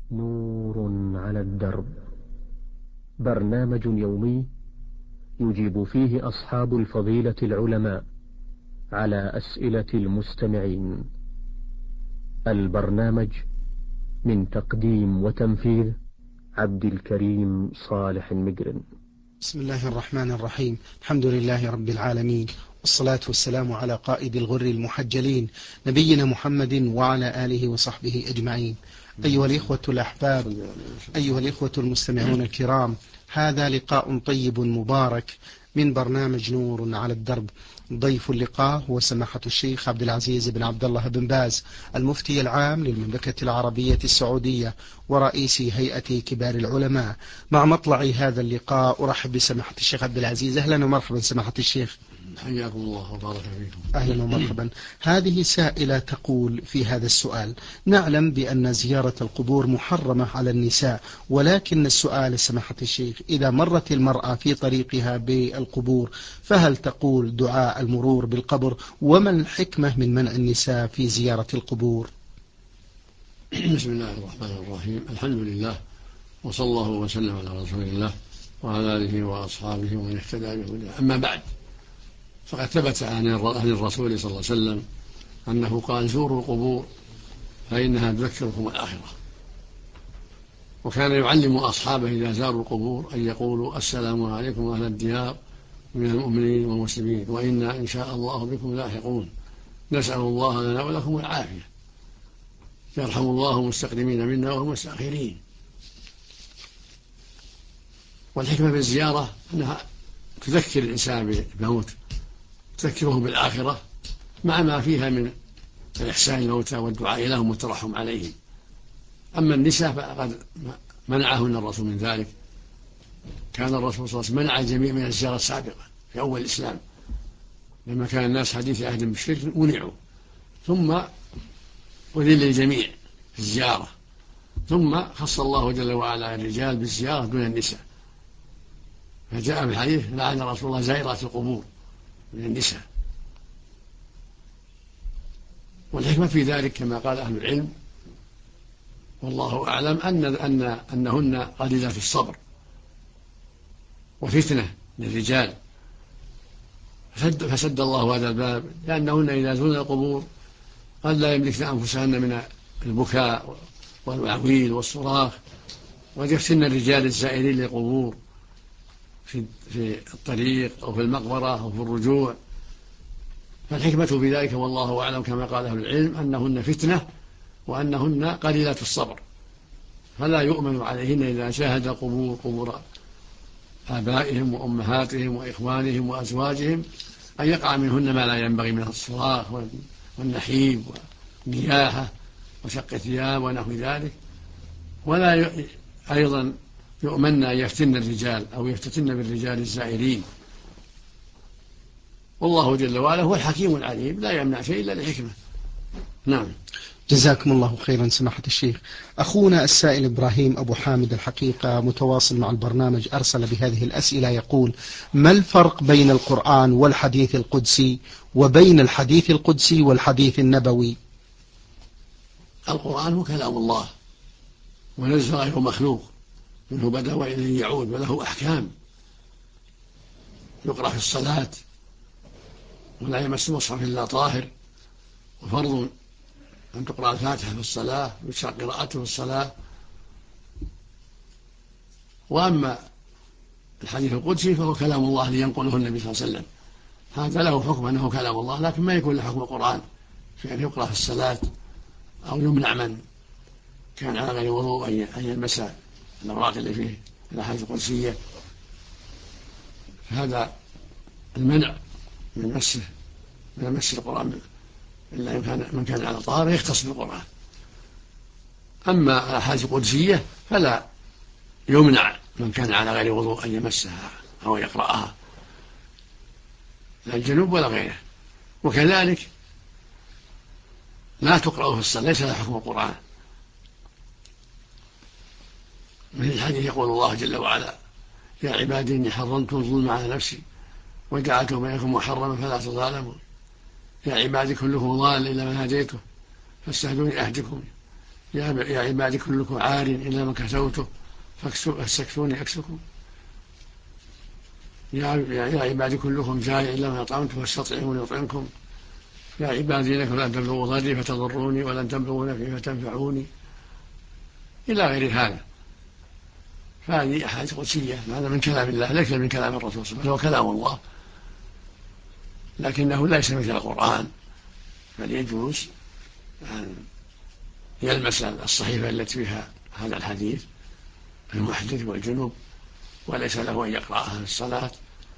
نور على الدرب، برنامج يومي يجيب فيه أصحاب الفضيلة العلماء على أسئلة المستمعين. البرنامج من تقديم وتنفيذ عبد الكريم صالح المقرن. بسم الله الرحمن الرحيم. الحمد لله رب العالمين، والصلاة والسلام على قائد الغر المحجلين نبينا محمد وعلى آله وصحبه أجمعين. أيها الإخوة الأحباب، أيها الإخوة المستمعون الكرام، هذا لقاء طيب مبارك من برنامج نور على الدرب. ضيف اللقاء هو سماحة الشيخ عبد العزيز بن عبد الله بن باز، المفتي العام للمملكة العربية السعودية ورئيس هيئة كبار العلماء. مع مطلع هذا اللقاء أرحب بسماحة الشيخ عبد العزيز. أهلا ومرحبا سماحة الشيخ. حياكم الله وبارك فيكم. أهلا ومرحبا. هذه سائلة تقول في هذا السؤال: نعلم بأن زيارة القبور محرمة على النساء، ولكن السؤال سماحة الشيخ، إذا مرت المرأة في طريقها بالقبور فهل تقول دعاء المرور بالقبر؟ وما الحكمة من منع النساء في زيارة القبور؟ بسم الله الرحمن الرحيم. الحمد لله، وصلى الله وسلم على رسول الله وعلى آله وأصحابه ومن اهتدى بهداه. أما بعد، فقد ثبت عن الرسول صلى الله عليه وسلم أنه قال: زوروا القبور فإنها تذكركم الآخرة. وكان يعلم أصحابه إذا زاروا القبور أن يقولوا: السلام عليكم أهل الديار من المؤمنين والمسلمين، وإنا إن شاء الله بكم لاحقون، نسأل الله لنا ولكم العافية، يرحم الله المستقدمين منا والمستأخرين. والحكمة بالزيارة أنها تذكر الإنسان بالموت، تذكره بالآخرة، مع ما فيها من الإحسان الموتى والدعاء لهم والترحم عليهم. أما النساء فقد منعهن الرسول من ذلك. كان الرسول صلى الله عليه وسلم منع الجميع من الزيارة السابقة في أول الإسلام، لما كان الناس حديث عهد بالشرك منعوا، ثم أذن للجميع في الزيارة، ثم خص الله جل وعلا الرجال بالزيارة دون النساء، فجاء في الحديث: لعن رسول الله زائرات القبور من النساء. والحكمة في ذلك كما قال أهل العلم والله أعلم أنهن قليلات الصبر وفتنة للرجال، فسد الله هذا الباب، لأنهن إذا زرن القبور قد لا يملكن أنفسهن من البكاء والعويل والصراخ، وقد يفتن الرجال الزائرين للقبور في الطريق أو في المقبرة أو في الرجوع. فالحكمة في ذلك والله أعلم كما قال أهل العلم أنهن فتنة، وأنهن قليلات الصبر، فلا يؤمن عليهن إذا شاهد قبور آبائهم وأمهاتهم وإخوانهم وأزواجهم أن يقع منهن ما لا ينبغي من الصراخ والنحيب والنياحة وشق الثياب ونحو ذلك. ولا أيضا يؤمن أن يفتن الرجال أو يفتتن بالرجال الزائرين. والله جل وعلا هو الحكيم العليم، لا يمنع شيء إلا لحكمة. نعم. جزاكم الله خيرا سماحة الشيخ. أخونا السائل إبراهيم أبو حامد الحقيقة متواصل مع البرنامج، أرسل بهذه الأسئلة يقول: ما الفرق بين القرآن والحديث القدسي، وبين الحديث القدسي والحديث النبوي؟ القرآن هو كلام الله ونزل غير مخلوق، منه بدأ وإليه يعود، وله أحكام يقرأ في الصلاة، ولا يمس مصحف إلا طاهر، وفرض أن تقرأ الفاتحة في الصلاة ويشرع قراءته في الصلاة. وأما الحديث القدسي فهو كلام الله لينقله النبي صلى الله عليه وسلم، هذا له حكم أنه كلام الله، لكن ما يكون له حكم القرآن في أن يقرأ في الصلاة، أو يمنع من كان على غير وضوء أن يلمس الأوراق اللي فيه الأحاديث القدسية. فهذا المنع من مس القرآن إلا من كان على طهارة يختص بالقرآن. أما الأحاديث القدسية فلا يمنع من كان على غير وضوء أن يمسها أو يقرأها، لا الجنوب ولا غيره. وكذلك لا تقرأ في الصلاة، ليس لها حكم القرآن. من الحديث يقول الله جل وعلا: يا عبادي إني حرمت الظلم على نفسي وجعلته بينكم محرما فلا تظالموا، يا عبادي كلكم ضال إلا من هديته فاستهدوني أهدكم، يا عبادي كلكم عار إلا من كسوته فاستكسوني أكسكم. يا عبادي كلكم جائع إلا من أطعمته فاستطعموني أطعمكم. يا عبادي إنكم لن تبلغوا ضري فتضروني ولن تبلغوا نفعي فتنفعوني، إلى غير هذا. فهذه أحاديث قدسية، هذا من كلام الله ليس من كلام الرسول صلى الله عليه وسلم، هو كلام الله لكنه ليس مثل القرآن، بل يجوز أن يلمس الصحيفة التي فيها هذا الحديث المحدث والجنوب وليس له أن يقرأها في الصلاة.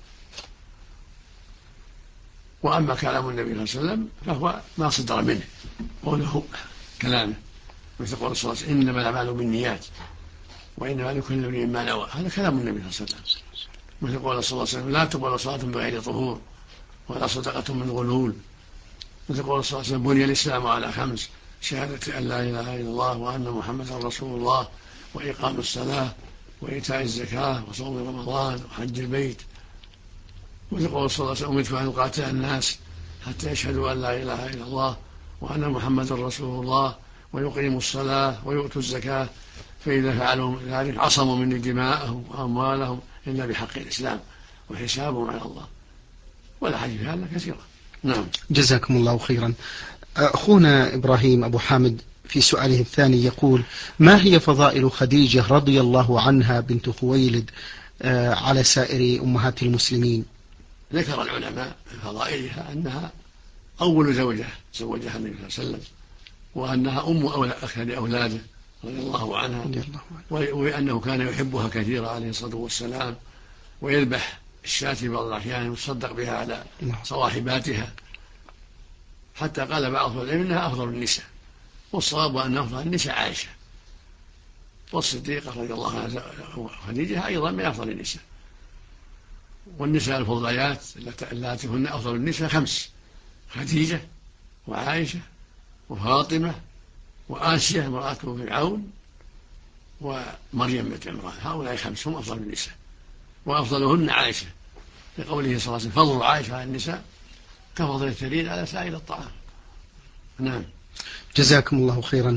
وأما كلام النبي صلى الله عليه وسلم فهو ما صدر منه، قوله كلامه، مثل قول صلى الله عليه وسلم إنما الأعمال بالنيات وإنما لكل امرئ ما نوى، هذا كلام النبي صلى الله عليه وسلم. مثل قول صلى الله عليه وسلم لا تقبل صلاة بغير طهور ولا صدقة من غلول. مثل قول صلى الله عليه وسلم بني الإسلام على 5: شهادة أن لا إله إلا الله وأن محمدا رسول الله وإقام الصلاة وإيتاء الزكاة وصوم رمضان وحج البيت. مثل قول صلى الله عليه وسلم أمرت أن أقاتل الناس حتى يشهدوا أن لا إله إلا الله وأن محمدا رسول الله ويقيموا الصلاة ويؤتوا الزكاة فإذا فعلوا ذلك عصموا مني دماءهم وأموالهم إلا بحق الإسلام وحسابهم على الله. والأحاديث هذا كثيرة. نعم. جزاكم الله خيرا. أخونا إبراهيم أبو حامد في سؤاله الثاني يقول: ما هي فضائل خديجة رضي الله عنها بنت خويلد على سائر أمهات المسلمين؟ ذكر العلماء من فضائلها أنها أول زوجة زوجها النبي صلى الله عليه وسلم، وأنها أم أولاده رضي الله عنها، وأنه كان يحبها كثيرا عليه الصلاة والسلام، ويذبح الشاة في بعض الأحيان ويتصدق بها على صواحباتها، حتى قال بعض العلماء إنها أفضل النساء، والصواب أن أفضل النساء عائشة، والصديقة رضي الله عنها خديجة أيضا من أفضل النساء. والنساء الفضليات اللاتي هن أفضل النساء 5: خديجة وعائشة وفاطمة وآسيا امرأة فرعون ومريم بنت عمران، هؤلاء 5 هم أفضل النساء، وأفضلهن عائشة، لقوله صلى الله عليه وسلم فضل عائشة على النساء كفضل الثريد على سائر الطعام. نعم. جزاكم الله خيرا.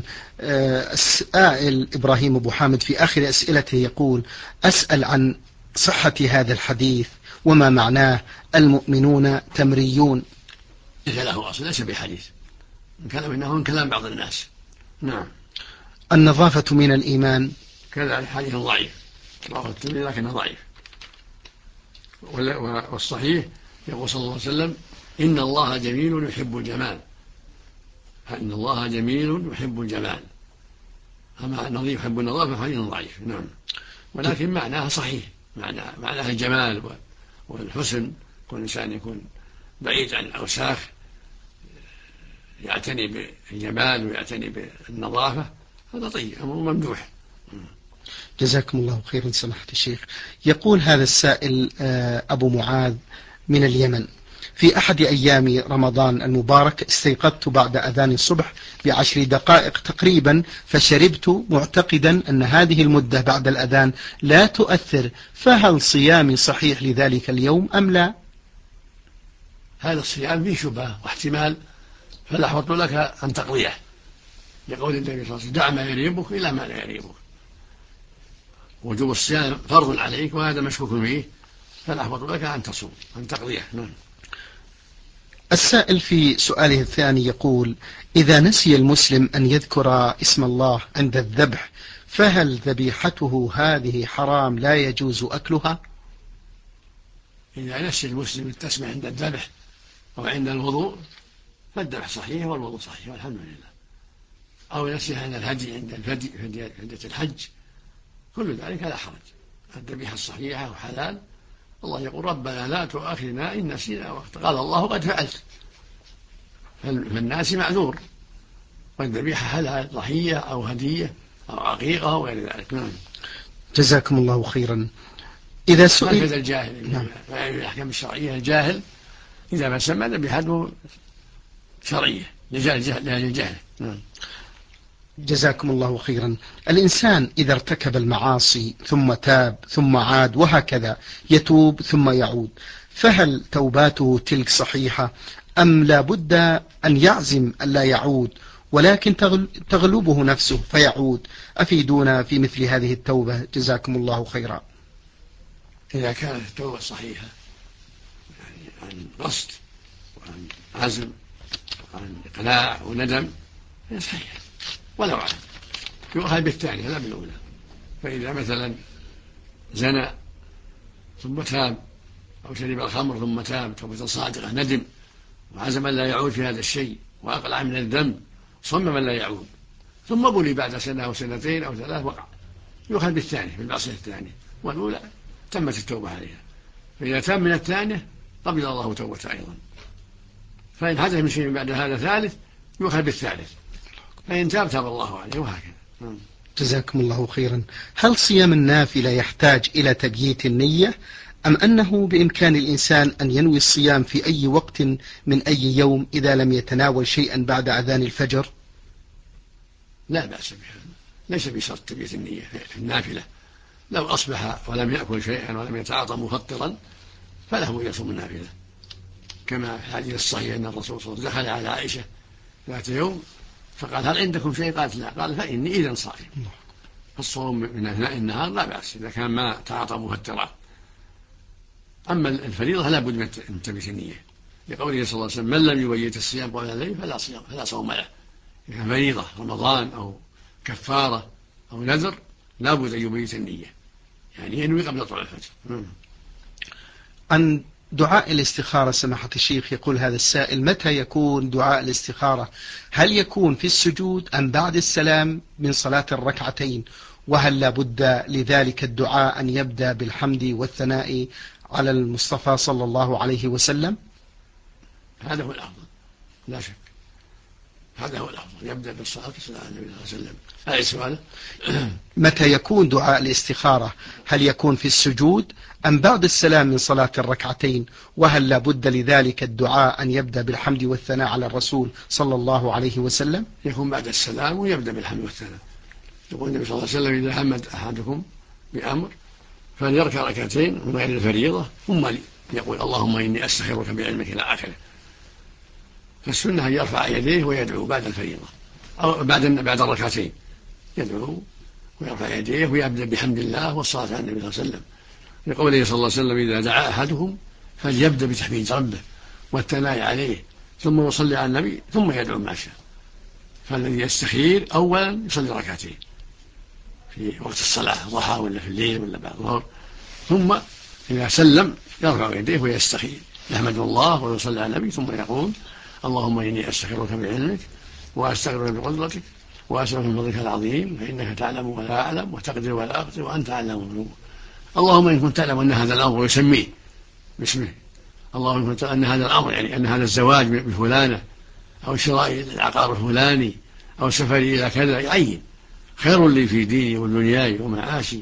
السائل إبراهيم أبو حامد في آخر أسئلته يقول: أسأل عن صحة هذا الحديث وما معناه المؤمنون تمريون. ليس له أصل، ليس بحديث، من كلام بعض الناس. نعم. النظافة من الإيمان. كذا حديث ضعيف رواه الترمذي لكنه ضعيف. والصحيح يقول صلى الله عليه وسلم إن الله جميل يحب الجمال، إن الله جميل يحب الجمال. أما النظيف يحب النظافة حديث ضعيف. نعم. ولكن معناها صحيح، معناها الجمال والحسن، كل إنسان يكون بعيد عن الأوساخ، يعتني بالجمال ويعتني بالنظافة، هذا طيب أمر ممدوح. جزاكم الله خيرا سماحة الشيخ. يقول هذا السائل أبو معاذ من اليمن: في أحد أيام رمضان المبارك استيقظت بعد أذان الصبح ب10 دقائق تقريبا، فشربت معتقدا أن هذه المدة بعد الأذان لا تؤثر، فهل صيامي صحيح لذلك اليوم أم لا؟ هذا الصيام فيه شبهة واحتمال، فالأحوط لك أن تقضيه، لقول النبي صلى الله عليه وسلم دع ما يريبك إلى ما لا يريبك. وجوب الصيام فرض عليك وهذا مشكوك فيه، فالأحوط لك أن تصوم، أن تقضيه. نعم. السائل في سؤاله الثاني يقول: إذا نسي المسلم أن يذكر اسم الله عند الذبح، فهل ذبيحته هذه حرام لا يجوز أكلها؟ إذا نسي المسلم التسمية عند الذبح أو عند الوضوء فالذبح صحيح والوضوء صحيح والحمد لله، أو نسيها عند الهدي عند فدية الحج، كل ذلك لا حرج، الذبيحة الصحيحة وحلال. الله يقول ربنا لا تؤاخذنا إن نسينا واخطأنا، قال الله قد فعلت، فالناس معذور، والذبيحة حلال، ضحية أو هدية أو عقيقة أو غير ذلك. نعم. جزاكم الله خيرا. إذا سئل هكذا الجاهل، نعم، الأحكام الشرعية الجاهل إذا ما سمى ذبيحته شرعية للجهل. نعم. جزاكم الله خيرا. الإنسان إذا ارتكب المعاصي ثم تاب ثم عاد وهكذا يتوب ثم يعود، فهل توباته تلك صحيحة أم لا بد أن يعزم أن لا يعود ولكن تغلبه نفسه فيعود. أفيدونا في مثل هذه التوبة جزاكم الله خيرا. إذا كانت التوبة صحيحة يعني عن قصد وعن عزم وعن إقلاع وندم هي صحيحة ولو عاد يؤخذ بالثانية لا بالأولى. فإذا مثلا زنى ثم تاب أو شرب الخمر ثم تاب توبة صادقة ندم وعزم أن لا يعود في هذا الشيء وأقلع من الذنب صمم أن لا يعود ثم بلي بعد سنة أو سنتين أو ثلاث وقع يؤخذ بالثانية بالمعصية الثانية والأولى تمت التوبة عليها. فإذا تاب من الثانية قبل الله توبته أيضا. فإن حدث من شيء بعد هذا ثالث يؤخذ بالثالث فإن تاب تاب الله عليه وهكذا. جزاكم الله خيرا. هل صيام النافلة يحتاج إلى تبييت النية أم أنه بإمكان الإنسان أن ينوي الصيام في أي وقت من أي يوم إذا لم يتناول شيئا بعد أذان الفجر؟ لا بأس بها، ليس بشرط تبييت النية في النافلة. لو أصبح ولم يأكل شيئا ولم يتعاطى مفطرا فله أن يصوم النافلة، كما في الحديث الصحيح أن الرسول صلى الله عليه وسلم دخل على عائشة ذات يوم فقال هل عندكم شيء؟ قالت لا. قال فإني إذا صائم. فالصوم من أثناء النهار لا بأس إذا كان ما تعاطى مفطرات. أما الفريضة لا بد من تبييت النية، لقوله صلى الله عليه وسلم من لم يبيت الصيام قبل الليل فلا صوم له. إذا فريضة رمضان أو كفارة أو نذر لا بد أن يبيت النية، يعني ينوي قبل طلوع الفجر. عن دعاء الاستخارة سماحة الشيخ يقول هذا السائل متى يكون دعاء الاستخارة؟ هل يكون في السجود أم بعد السلام من صلاة الركعتين؟ وهل لا بد لذلك الدعاء أن يبدأ بالحمد والثناء على المصطفى صلى الله عليه وسلم؟ هذا هو الأفضل لا شك، هذا هو الأفضل يبدأ بالصلاة والسلام على النبي صلى الله عليه وسلم. هذا سؤاله. متى يكون دعاء الاستخارة؟ هل يكون في السجود أم بعد السلام من صلاة الركعتين؟ وهل لا بد لذلك الدعاء أن يبدأ بالحمد والثناء على الرسول صلى الله عليه وسلم؟ يكون بعد السلام ويبدأ بالحمد والثناء. يقول النبي صلى الله عليه وسلم إذا همت أحدكم بأمر فليركع ركعتين من غير الفريضة ثم يقول اللهم إني أستخيرك بعلمك إلى آخره. فالسنة أن يرفع يديه ويدعو بعد الفريضة أو بعد الركعتين يدعو ويرفع يديه ويبدأ بحمد الله والصلاة على النبي صلى الله عليه وسلم، لقوله صلى الله عليه وسلم إذا دعا أحدهم فليبدأ بتحميد ربه والثناء عليه ثم يصلي على النبي ثم يدعو ما شاء. فالذي يستخير أولا يصلي ركعتين في وقت الصلاة ضحى ولا في الليل ولا بعد الظهر، ثم إذا سلم يرفع يديه ويستخير يحمد الله ويصلي على النبي ثم يقول اللهم إني أستخيرك بعلمك وأستغفرك بقدرتك وأسألك من فضلك العظيم فإنك تعلم ولا أعلم وتقدر ولا أقدر وأنت أعلم الغيوب. اللهم إن كنت تعلم أن هذا الأمر ويسميه باسمه، اللهم إن كنت أن هذا الأمر يعني أن هذا الزواج بفلانة أو شراء العقار الفلاني أو سفري إلى كذا يعين خير لي في ديني ودنياي ومعاشي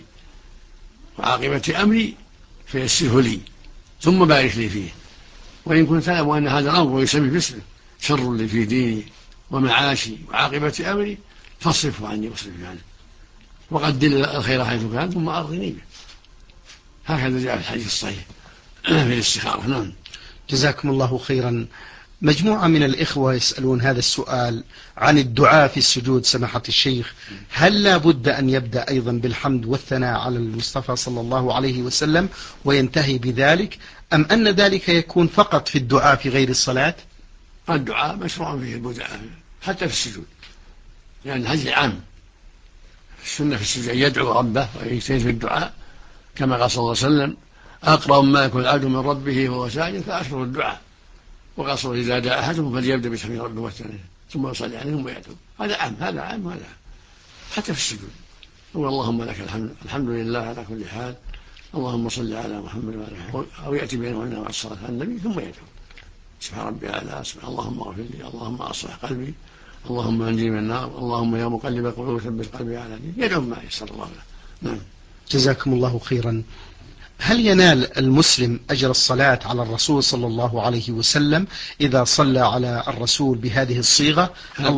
وعاقبة أمري فيسره لي ثم بارك لي فيه. وإن كنت تعلم أن هذا الأمر ويسميه باسمه شر لي في ديني ومعاشي وعاقبة أمري فاصرفه عني واصرفه عنه وقدر الخير حيث كان ثم أرضني به. هكذا جاء في الحديث الصحيح في الاستخارة. نعم. جزاكم الله خيرا. مجموعة من الإخوة يسألون هذا السؤال عن الدعاء في السجود سماحة الشيخ، هل لا بد أن يبدأ أيضا بالحمد والثناء على المصطفى صلى الله عليه وسلم وينتهي بذلك أم أن ذلك يكون فقط في الدعاء في غير الصلاة؟ الدعاء مشروع فيه البدعاء حتى في السجود، لأن يعني الحديث عام. السنة في السجود أن يدعو ربه ويجتهد في الدعاء كما قال صلى الله عليه وسلم أقرب ما يكون العبد من ربه وهو ساجد فأكثر الدعاء. وقال صلى الله عليه وسلم إذا دعا أحدهم فليبدأ بتحميد ربه والثناء ثم يصلي عليهم ويدعو. هذا عام هذا عام وهذا عام حتى في السجود. هو اللهم لك الحمد الحمد لله على كل حال اللهم صل على محمد وعلى آله، أو يأتي بينهن مع الصلاة على النبي ثم يدعو سبحان ربي الأعلى سبحان اللهم اغفر لي اللهم أصلح قلبي اللهم انجني من النار اللهم يا مقلب القلوب ثبت قلبي على دينك. يدعو ما يسر الله له. نعم. جزاكم الله خيرا. هل ينال المسلم أجر الصلاة على الرسول صلى الله عليه وسلم إذا صلى على الرسول بهذه الصيغة؟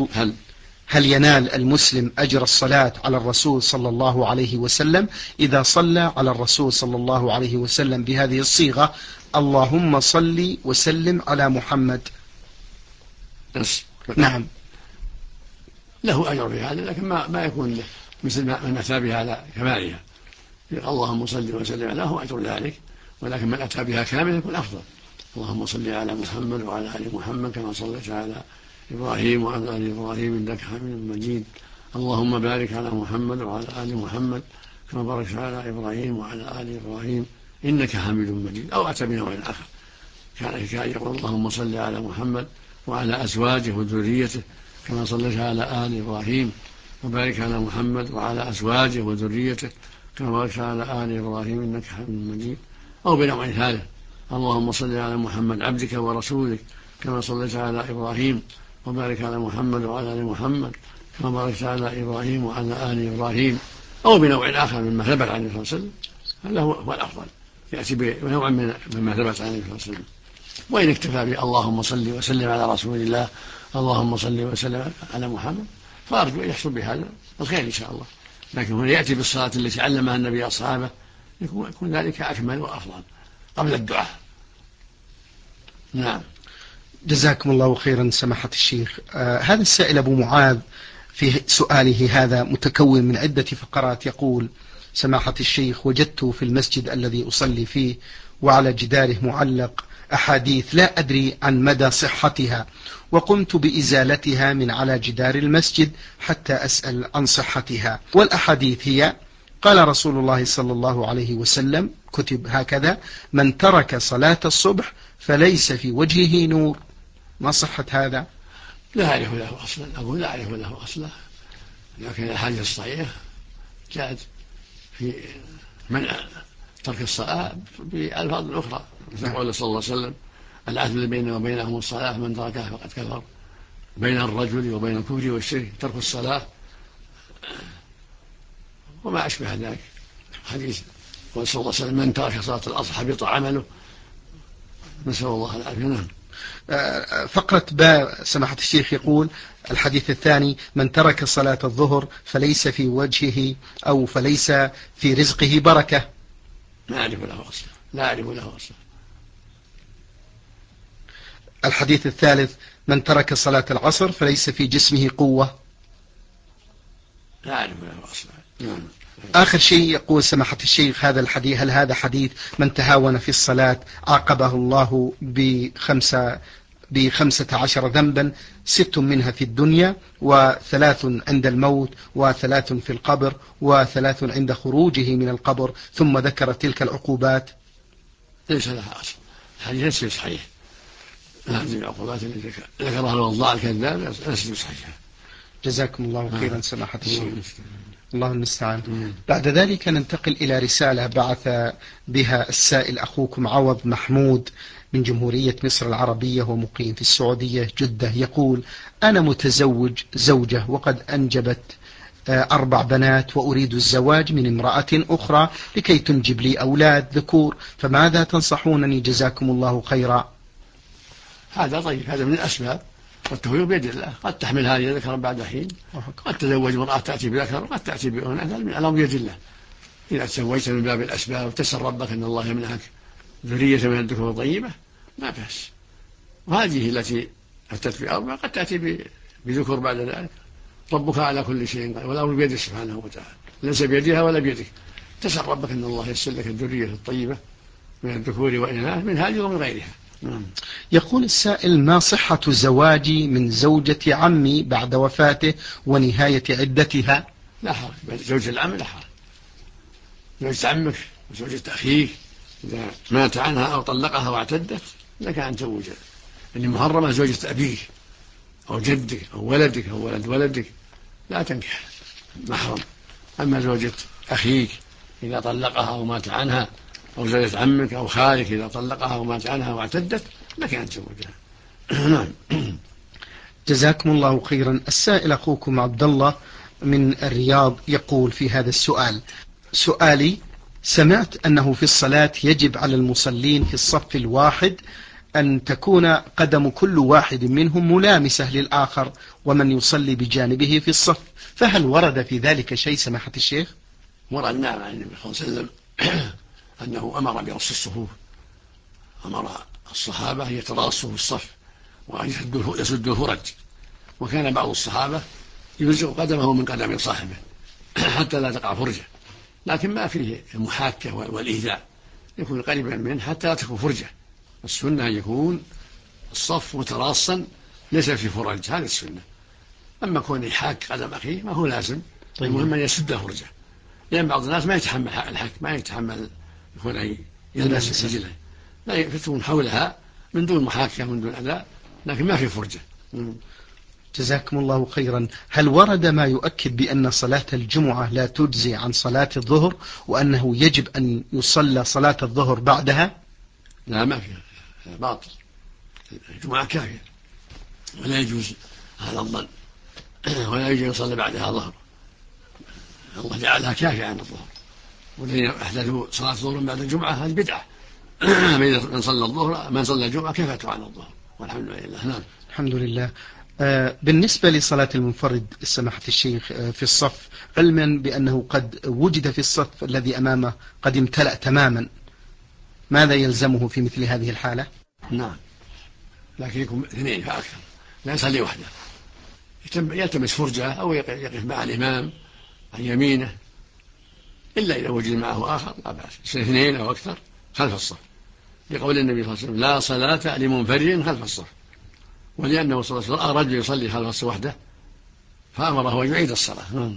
هل ينال المسلم أجر الصلاة على الرسول صلى الله عليه وسلم إذا صلى على الرسول صلى الله عليه وسلم بهذه الصيغة اللهم صل وسلم على محمد؟ بس. نعم. له أجر في هذا، لكن ما يكون له مثل من أتى بها على كمالها. اللهم صل وسلم عليه له أجر ذلك، ولكن من أتى بها كامل يكون أفضل. اللهم صل على محمد وعلى آل محمد كما صليت على إبراهيم وعلى آل إبراهيم إنك حميد مجيد. اللهم بارك على محمد وعلى آل محمد كما باركت على إبراهيم وعلى آل إبراهيم إنك حميد مجيد. أو أتى بنوع آخر كان يقول اللهم صل على محمد وعلى أزواجه وذريته كما صليت على آل إبراهيم وبارك على محمد وعلى أزواجه وذريته كما باركت على آل إبراهيم إنك حميد مجيد. أو بنوع ثالث اللهم صل على محمد عبدك ورسولك كما صليت على إبراهيم وبارك على محمد وعلى آل محمد كما باركت على إبراهيم وعلى آل إبراهيم. أو بنوع آخر مما ثبت عن النبي صلى الله عليه وسلم، هذا هو الأفضل، يأتي بنوع مما ثبت عن النبي صلى الله عليه وسلم. وإن اكتفى اللهم صل وسلم على رسول الله اللهم صل وسلم على محمد فأرجو أن يحصل بهذا الخير إن شاء الله. لكن هنا يأتي بالصلاة التي علمها النبي أصحابه يكون ذلك أكمل وأفضل قبل الدعاء. نعم. جزاكم الله خيرا سماحة الشيخ. هذا السائل أبو معاذ في سؤاله هذا متكون من عدة فقرات، يقول: سماحة الشيخ، وجدت في المسجد الذي أصلي فيه وعلى جداره معلق أحاديث لا أدري عن مدى صحتها، وقمت بإزالتها من على جدار المسجد حتى أسأل عن صحتها. والأحاديث هي: قال رسول الله صلى الله عليه وسلم، كتب هكذا: من ترك صلاة الصبح فليس في وجهه نور. ما صحة هذا؟ لا أعرف له أصلا، أقول لا أعرف له أصلا، لكن الحديث الصحيح جاءت في منع ترك الصلاة بألفاظ أخرى، مثل قول صلى الله عليه وسلم: العهد الذي بيننا وبينهم الصلاة من تركها فقد كفر. بين الرجل وبين الكفر والشرك ترك الصلاة وما أشبه ذلك. حديث قول صلى الله عليه وسلم: من ترك صلاة العصر حبط عمله. نسأل الله العافية. نعم. فقرة باء سماحة الشيخ يقول الحديث الثاني: من ترك صلاة الظهر فليس في وجهه أو فليس في رزقه بركة. ما أعرف له أصلا، لا أعرف له أصلا. الحديث الثالث: من ترك صلاة العصر فليس في جسمه قوة. لا أعرف له أصلا. نعم. آخر شيء يقول سماحة الشيخ هذا الحديث: هل هذا حديث من تهاون في الصلاة عاقبه الله ب15 ذنبا، 6 منها في الدنيا، و3 عند الموت، و3 في القبر، و3 عند خروجه من القبر، ثم ذكر تلك العقوبات؟ ليس لها أصل، الحديث ليس صحيح. هذه العقوبات التي ذكرها الوضاع الكذاب ليست صحيحة. جزاكم الله خيرا سماحة الشيخ. الله المستعان. بعد ذلك ننتقل إلى رسالة بعث بها السائل أخوكم عوض محمود من جمهورية مصر العربية ومقيم في السعودية جدة. يقول: أنا متزوج زوجة وقد أنجبت 4 بنات، وأريد الزواج من امرأة أخرى لكي تنجب لي أولاد ذكور، فماذا تنصحونني جزاكم الله خيرا؟ هذا طيب، هذا من الأسباب، والتفويض بيد الله. قد تحمل هذه ذكرا بعد حين، قد تزوج امرأة تأتي بذكر وقد تأتي بأنثى، الأمر بيد الله. إذا تزوجت من باب الأسباب وتسأل ربك أن الله يمنحك ذرية من الذكور طيبة ما بأس. وهذه التي أتت ب4 قد تأتي بذكر بعد ذلك. ربك على كل شيء قدير، والأمر بيده سبحانه وتعالى، ليس بيدها ولا بيدك. تسأل ربك أن الله يسر لك الذرية الطيبة من الذكور والإناث من هذه ومن غيرها. يقول السائل: ما صحة زواجي من زوجة عمي بعد وفاته ونهاية عدتها؟ لا حرج، زوجة العم لا حرج. زوجة عمك وزوجة أخيك إذا مات عنها أو طلقها واعتدت لك أن تزوجها. إن محرمة زوجة أبيك أو جدك أو ولدك أو ولد ولدك لا تنكح، محرم. أما زوجة أخيك إذا طلقها أو مات عنها، أو زوجة عمك أو خالك إذا طلقها ومات عنها واعتدت لك أن تزوجها. نعم. جزاكم الله خيرا. السائل أخوكم عبد الله من الرياض يقول في هذا السؤال: سؤالي: سمعت أنه في الصلاة يجب على المصلين في الصف الواحد أن تكون قدم كل واحد منهم ملامسة للآخر ومن يصلي بجانبه في الصف، فهل ورد في ذلك شيء سماحة الشيخ؟ ورد نعم عن النبي صلى الله عليه وسلم أنه أمر برص الصفوف، أمر الصحابة يتراصوا في الصف وأن يسدوا الفرج. وكان بعض الصحابة يلزق قدمه من قدم صاحبه حتى لا تقع فرجة، لكن ما فيه المحاكة والإيذاء، يكون قريبا منه حتى لا تكون فرجة. السنة أن يكون الصف متراصا ليس في فرج، هذه السنة. أما كون يحاك قدم أخيه ما هو لازم، المهم أن يسد فرجة، لأن بعض الناس ما يتحمل الحك، ما يتحمل يكون يلمس رجله، لا يفتون حولها من دون محاكة من دون أذى، لكن ما في فرجة. جزاكم الله خيرا. هل ورد ما يؤكد بأن صلاة الجمعة لا تجزي عن صلاة الظهر، وأنه يجب أن يصلى صلاة الظهر بعدها؟ لا، ما في، باطل. الجمعة كافية ولا يجوز هذا الظن ولا يجوز يصلي بعدها ظهر، الله جعلها كافية عن الظهر. والذين أحدثوا صلاة الظهر بعد الجمعة هذه بدعة. من صلى الظهر من صلى الجمعة كفته عن الظهر، والحمد لله. نعم. الحمد لله. بالنسبة لصلاة المنفرد سماحة الشيخ في الصف، علما بأنه قد وجد في الصف الذي أمامه قد امتلأ تماما، ماذا يلزمه في مثل هذه الحالة؟ نعم، لكن يكون اثنين فأكثر، لا يصلي وحده، يلتمس فرجة أو يقف مع الإمام عن يمينه، إلا إذا وجد معه آخر لا بأس، يصير اثنين أو أكثر خلف الصف، لقول النبي صلى الله عليه وسلم: لا صلاة لمنفرد خلف الصف. ولأنه صلى الله عليه وسلم رجل يصلي خلف الصف وحده فأمره أن يعيد الصلاة.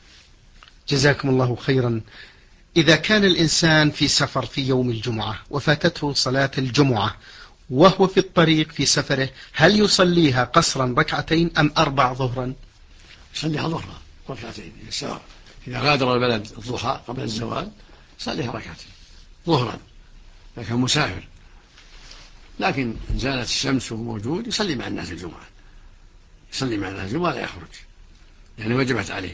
جزاكم الله خيرا. إذا كان الإنسان في سفر في يوم الجمعة وفاتته صلاة الجمعة وهو في الطريق في سفره، هل يصليها قصرا ركعتين أم 4 ظهرا؟ يصليها ظهرا ركعتين، سواء إذا غادر البلد الضحى قبل الزوال يصليها ركعتين ظهرا إذا كان مسافر، لكن إن زالت الشمس وهو موجود يصلي مع الناس الجمعة، يصلي مع الناس الجمعة لا يخرج، يعني وجبت عليه،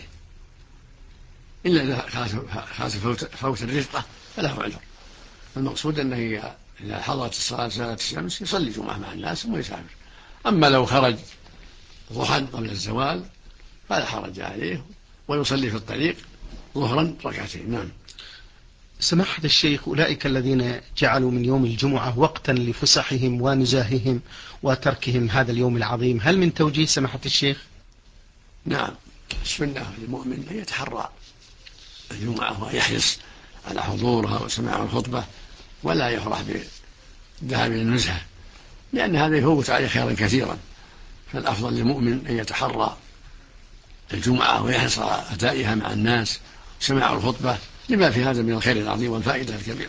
إلا إذا خاف فوت الرفقة فله عذر. المقصود أنه إذا حضرت الصلاة زالت الشمس يصلي جمعة مع الناس ثم يسافر. أما لو خرج ضحى قبل الزوال فلا حرج عليه ويصلي في الطريق ظهرا ركعتين. نعم. سماحة الشيخ، أولئك الذين جعلوا من يوم الجمعة وقتا لفسحهم ونزاههم وتركهم هذا اليوم العظيم، هل من توجيه سماحة الشيخ؟ نعم، السنة للمؤمن أن يتحرى الجمعة ويحرص على حضورها وسماع الخطبة، ولا يفرح بالذهاب إلى النزهة، لأن هذا يفوت عليه خيرا كثيرا. فالأفضل للمؤمن أن يتحرى الجمعة ويحرص على أدائها مع الناس وسماع الخطبة، لما في هذا من الخير العظيم والفائدة الكبيرة.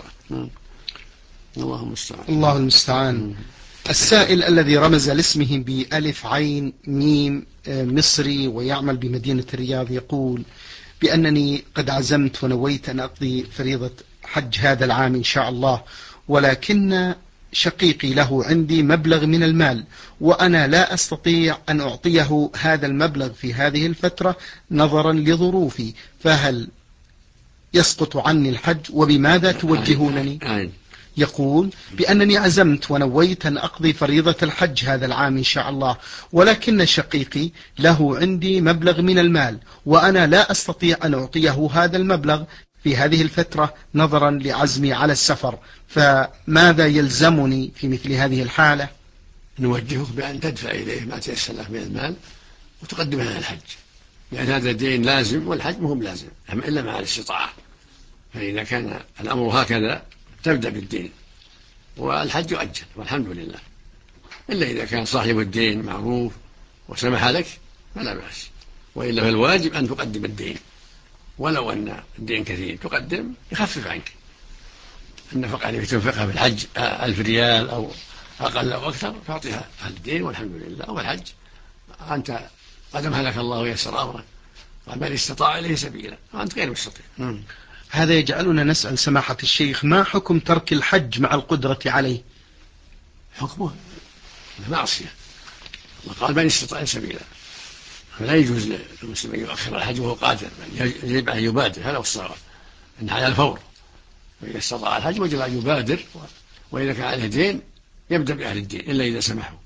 الله المستعان. الله المستعان. السائل الذي رمز لاسمه بألف عين ميم مصري ويعمل بمدينة الرياض يقول بأنني قد عزمت ونويت أن أقضي فريضة حج هذا العام إن شاء الله، ولكن شقيقي له عندي مبلغ من المال وأنا لا أستطيع أن أعطيه هذا المبلغ في هذه الفترة نظرا لظروفي، فهل يسقط عني الحج وبماذا توجهونني؟ يقول بأنني عزمت ونويت أن أقضي فريضة الحج هذا العام إن شاء الله، ولكن شقيقي له عندي مبلغ من المال وأنا لا أستطيع أن أعطيه هذا المبلغ في هذه الفترة نظرا لعزمي على السفر، فماذا يلزمني في مثل هذه الحالة؟ نوجهك بأن تدفع إليه ما تيسر لك من المال وتقدمه على الحج، لأن هذا الدين لازم والحج مهم لازم إلا مع الاستطاعة، فإذا كان الأمر هكذا تبدأ بالدين والحج يؤجل والحمد لله، إلا إذا كان صاحب الدين معروف وسمح لك فلا بأس، وإلا فالواجب أن تقدم الدين، ولو أن الدين كثير تقدم يخفف عنك النفقة التي تنفقها في الحج 1000 ريال أو أقل أو أكثر تعطيها الدين والحمد لله، والحج أنت قدمها لك الله ويسر أمرك ومن استطاع إليه سبيلا وأنت غير مستطيع. هذا يجعلنا نسأل سماحة الشيخ ما حكم ترك الحج مع القدرة عليه؟ حكمه معصية، الله قال من استطاع سبيلا، فلا يجوز للمسلم أن يؤخر الحج وهو قادر، يجب أن يبادر، هذا هو الصواب، أن على الفور، فإذا استطاع الحج وجب أن يبادر، وإذا كان عليه دين يبدأ بأهل الدين إلا إذا سمحوا.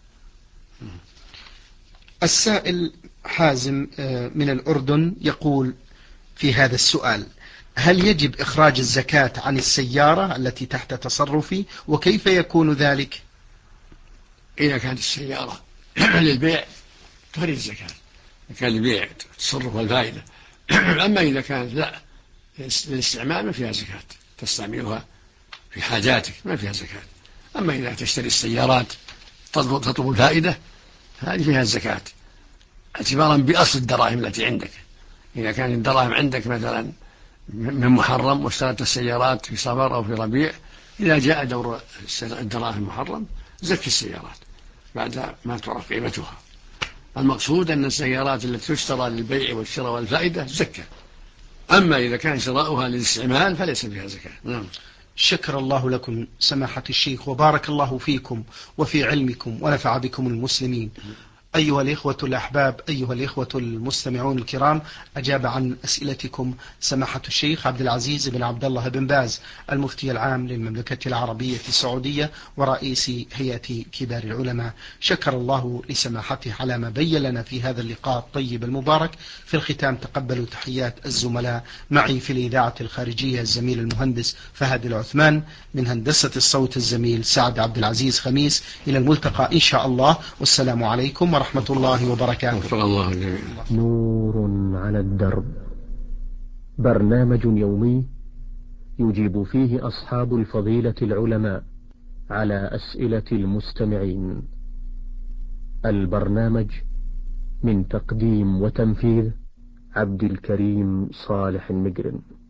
السائل حازم من الأردن يقول في هذا السؤال: هل يجب إخراج الزكاة عن السيارة التي تحت تصرفي، وكيف يكون ذلك؟ إذا كانت السيارة للبيع تخرج الزكاة، كان لبيع التصرف والفائدة. أما إذا كانت لا للاستعمال ما فيها زكاة، تستعملها في حاجاتك ما فيها زكاة. أما إذا تشتري السيارات تطلب الفائدة هذه فيها الزكاة اعتبارا بأصل الدراهم التي عندك. إذا كانت الدراهم عندك مثلا من محرم واشتريت السيارات في صفر أو في ربيع، إذا جاء دور الدراهم محرم زكي السيارات بعد ما تعرف قيمتها. المقصود أن السيارات التي تشترى للبيع والشراء والفائدة زكاة. أما إذا كان شراؤها للاستعمال فليس فيها زكاة. نعم. شكر الله لكم سماحة الشيخ وبارك الله فيكم وفي علمكم ونفع بكم المسلمين. أيها الإخوة الأحباب، أيها الإخوة المستمعون الكرام، أجاب عن أسئلتكم سماحة الشيخ عبد العزيز بن عبد الله بن باز، المفتي العام للمملكة العربية السعودية ورئيس هيئة كبار العلماء. شكر الله لسماحته على ما بين لنا في هذا اللقاء الطيب المبارك. في الختام تقبلوا تحيات الزملاء معي في الإذاعة الخارجية الزميل المهندس فهد العثمان، من هندسة الصوت الزميل سعد عبد العزيز خميس. إلى الملتقى إن شاء الله، والسلام عليكم ورحمة الله وبركاته. الله جميعا. نور على الدرب، برنامج يومي يجيب فيه أصحاب الفضيلة العلماء على أسئلة المستمعين. البرنامج من تقديم وتنفيذ عبد الكريم صالح المجرم.